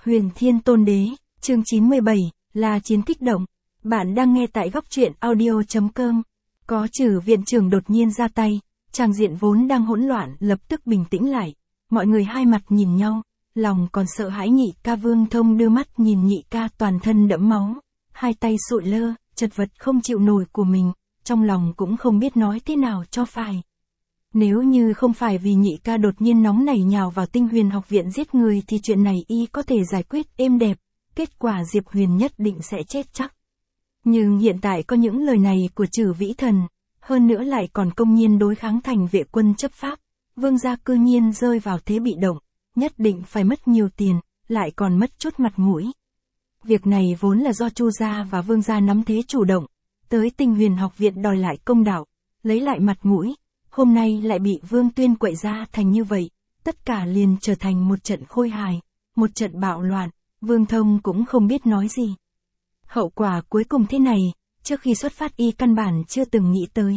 Huyền Thiên Tôn Đế, chương 97, là chiến kích động. Bạn đang nghe tại góc truyện audio.com. Có Trử viện trưởng đột nhiên ra tay, tràng diện vốn đang hỗn loạn lập tức bình tĩnh lại. Mọi người hai mặt nhìn nhau, lòng còn sợ hãi. Nhị ca Vương Thông đưa mắt nhìn nhị ca toàn thân đẫm máu, hai tay sụi lơ, chật vật không chịu nổi của mình, trong lòng cũng không biết nói thế nào cho phải. Nếu như không phải vì nhị ca đột nhiên nóng nảy nhào vào Tinh Huyền học viện giết người thì chuyện này y có thể giải quyết êm đẹp, kết quả Diệp Huyền nhất định sẽ chết chắc. Nhưng hiện tại có những lời này của Trử Vĩ Thần, hơn nữa lại còn công nhiên đối kháng thành vệ quân chấp pháp, Vương gia cư nhiên rơi vào thế bị động, nhất định phải mất nhiều tiền, lại còn mất chút mặt mũi. Việc này vốn là do Chu gia và Vương gia nắm thế chủ động, tới Tinh Huyền học viện đòi lại công đạo, lấy lại mặt mũi. Hôm nay lại bị Vương Tuyên quậy ra thành như vậy, tất cả liền trở thành một trận khôi hài, một trận bạo loạn, Vương Thông cũng không biết nói gì. Hậu quả cuối cùng thế này, trước khi xuất phát y căn bản chưa từng nghĩ tới.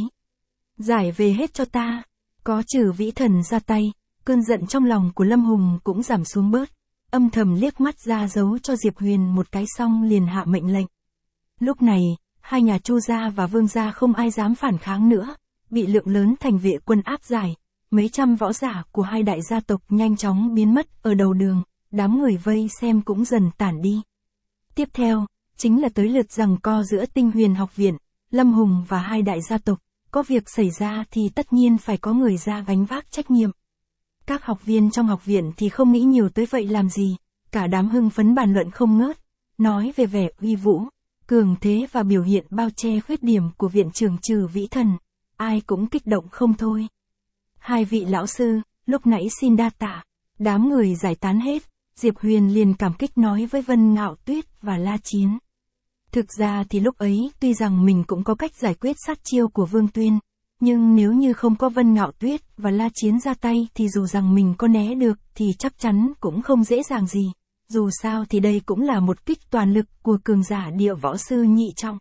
Giải về hết cho ta, có Trử Vĩ Thần ra tay, cơn giận trong lòng của Lâm Hùng cũng giảm xuống bớt, âm thầm liếc mắt ra dấu cho Diệp Huyền một cái xong liền hạ mệnh lệnh. Lúc này, hai nhà Chu gia và Vương gia không ai dám phản kháng nữa. Bị lượng lớn thành vệ quân áp giải, mấy trăm võ giả của hai đại gia tộc nhanh chóng biến mất ở đầu đường, đám người vây xem cũng dần tản đi. Tiếp theo, chính là tới lượt giằng co giữa Tinh Huyền học viện, Lâm Hùng và hai đại gia tộc, có việc xảy ra thì tất nhiên phải có người ra gánh vác trách nhiệm. Các học viên trong học viện thì không nghĩ nhiều tới vậy làm gì, cả đám hưng phấn bàn luận không ngớt, nói về vẻ uy vũ, cường thế và biểu hiện bao che khuyết điểm của viện trưởng Trử Vĩ Thần. Ai cũng kích động không thôi. Hai vị lão sư, lúc nãy xin đa tạ. Đám người giải tán hết, Diệp Huyền liền cảm kích nói với Vân Ngạo Tuyết và La Chiến. Thực ra thì lúc ấy tuy rằng mình cũng có cách giải quyết sát chiêu của Vương Tuyên, nhưng nếu như không có Vân Ngạo Tuyết và La Chiến ra tay thì dù rằng mình có né được thì chắc chắn cũng không dễ dàng gì. Dù sao thì đây cũng là một kích toàn lực của cường giả địa võ sư nhị trọng.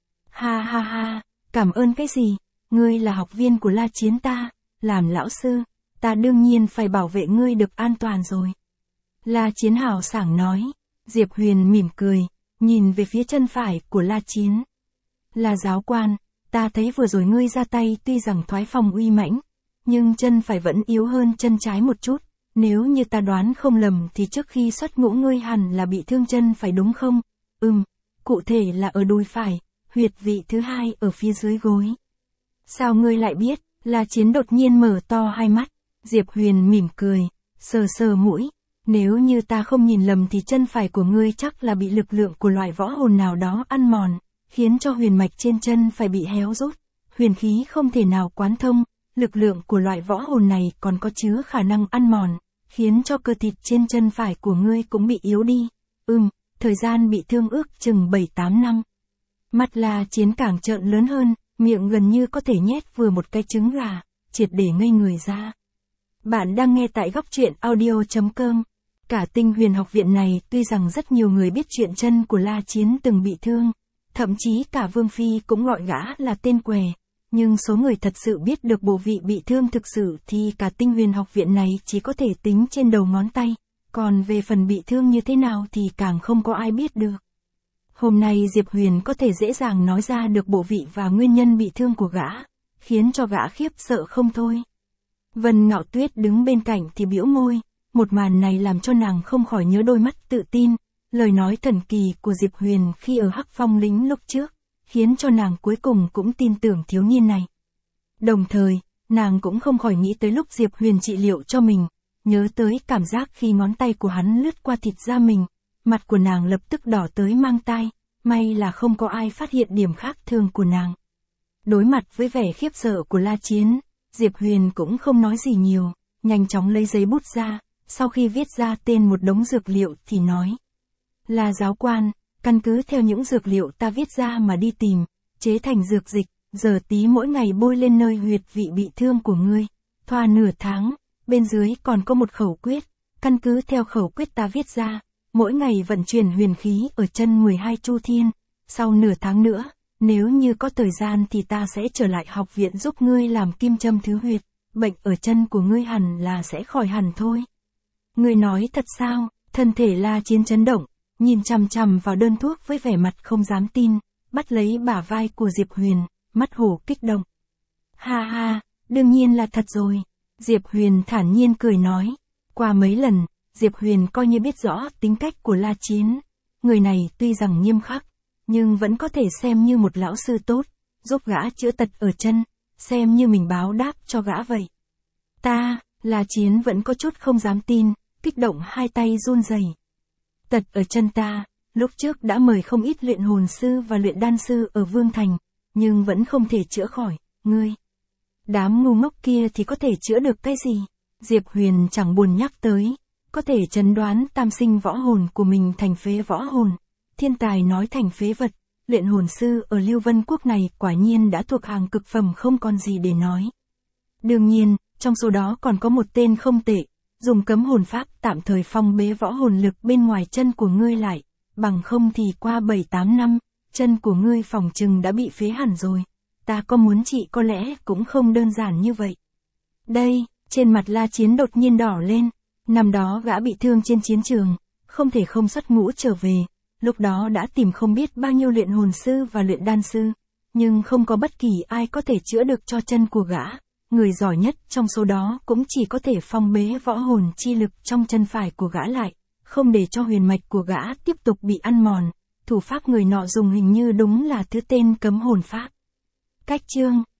Ha ha ha, cảm ơn cái gì? Ngươi là học viên của La Chiến ta, làm lão sư, ta đương nhiên phải bảo vệ ngươi được an toàn rồi. La Chiến hào sảng nói, Diệp Huyền mỉm cười, nhìn về phía chân phải của La Chiến. Là giáo quan, ta thấy vừa rồi ngươi ra tay tuy rằng thoái phong uy mãnh, nhưng chân phải vẫn yếu hơn chân trái một chút, nếu như ta đoán không lầm thì trước khi xuất ngũ ngươi hẳn là bị thương chân phải đúng không? Cụ thể là ở đùi phải, huyệt vị thứ hai ở phía dưới gối. Sao ngươi lại biết? La Chiến đột nhiên mở to hai mắt, Diệp Huyền mỉm cười, sờ sờ mũi, nếu như ta không nhìn lầm thì chân phải của ngươi chắc là bị lực lượng của loại võ hồn nào đó ăn mòn, khiến cho huyền mạch trên chân phải bị héo rút, huyền khí không thể nào quán thông, lực lượng của loại võ hồn này còn có chứa khả năng ăn mòn, khiến cho cơ thịt trên chân phải của ngươi cũng bị yếu đi. Thời gian bị thương ước chừng 7-8 năm. Mắt La Chiến càng trợn lớn hơn, miệng gần như có thể nhét vừa một cái trứng gà, triệt để ngây người ra. Bạn đang nghe tại góc truyện audio.com. Cả Tinh Huyền học viện này tuy rằng rất nhiều người biết chuyện chân của La Chiến từng bị thương, thậm chí cả Vương Phi cũng gọi gã là tên què, nhưng số người thật sự biết được bộ vị bị thương thực sự thì cả Tinh Huyền học viện này chỉ có thể tính trên đầu ngón tay, còn về phần bị thương như thế nào thì càng không có ai biết được. Hôm nay Diệp Huyền có thể dễ dàng nói ra được bộ vị và nguyên nhân bị thương của gã, khiến cho gã khiếp sợ không thôi. Vân Ngạo Tuyết đứng bên cạnh thì bĩu môi, một màn này làm cho nàng không khỏi nhớ đôi mắt tự tin, lời nói thần kỳ của Diệp Huyền khi ở Hắc Phong Lĩnh lúc trước, khiến cho nàng cuối cùng cũng tin tưởng thiếu niên này. Đồng thời, nàng cũng không khỏi nghĩ tới lúc Diệp Huyền trị liệu cho mình, nhớ tới cảm giác khi ngón tay của hắn lướt qua thịt da mình. Mặt của nàng lập tức đỏ tới mang tai, may là không có ai phát hiện điểm khác thường của nàng. Đối mặt với vẻ khiếp sợ của La Chiến, Diệp Huyền cũng không nói gì nhiều, nhanh chóng lấy giấy bút ra, sau khi viết ra tên một đống dược liệu thì nói. Là giáo quan, căn cứ theo những dược liệu ta viết ra mà đi tìm, chế thành dược dịch, giờ tí mỗi ngày bôi lên nơi huyệt vị bị thương của ngươi, thoa nửa tháng, bên dưới còn có một khẩu quyết, căn cứ theo khẩu quyết ta viết ra. Mỗi ngày vận chuyển huyền khí ở chân 12 chu thiên, sau nửa tháng nữa, nếu như có thời gian thì ta sẽ trở lại học viện giúp ngươi làm kim châm thứ huyệt, bệnh ở chân của ngươi hẳn là sẽ khỏi hẳn thôi. Ngươi nói thật sao? Thân thể La Chiến chấn động, nhìn chằm chằm vào đơn thuốc với vẻ mặt không dám tin, bắt lấy bả vai của Diệp Huyền, mắt hổ kích động. Ha ha, đương nhiên là thật rồi. Diệp Huyền thản nhiên cười nói. Qua mấy lần, Diệp Huyền coi như biết rõ tính cách của La Chiến. Người này tuy rằng nghiêm khắc, nhưng vẫn có thể xem như một lão sư tốt, giúp gã chữa tật ở chân, xem như mình báo đáp cho gã vậy. La Chiến vẫn có chút không dám tin, kích động hai tay run rẩy. Tật ở chân ta, lúc trước đã mời không ít luyện hồn sư và luyện đan sư ở Vương Thành, nhưng vẫn không thể chữa khỏi, ngươi. Đám ngu ngốc kia thì có thể chữa được cái gì? Diệp Huyền chẳng buồn nhắc tới, có thể chẩn đoán tam sinh võ hồn của mình thành phế võ hồn, thiên tài nói thành phế vật, luyện hồn sư ở Lưu Vân Quốc này quả nhiên đã thuộc hàng cực phẩm không còn gì để nói. Đương nhiên, trong số đó còn có một tên không tệ, dùng cấm hồn pháp tạm thời phong bế võ hồn lực bên ngoài chân của ngươi lại, bằng không thì qua 7-8 năm, chân của ngươi phỏng chừng đã bị phế hẳn rồi. Ta có muốn trị có lẽ cũng không đơn giản như vậy. Đây, trên mặt La Chiến đột nhiên đỏ lên, năm đó gã bị thương trên chiến trường, không thể không xuất ngũ trở về, lúc đó đã tìm không biết bao nhiêu luyện hồn sư và luyện đan sư, nhưng không có bất kỳ ai có thể chữa được cho chân của gã. Người giỏi nhất trong số đó cũng chỉ có thể phong bế võ hồn chi lực trong chân phải của gã lại, không để cho huyền mạch của gã tiếp tục bị ăn mòn. Thủ pháp người nọ dùng hình như đúng là thứ tên cấm hồn pháp. Cách chương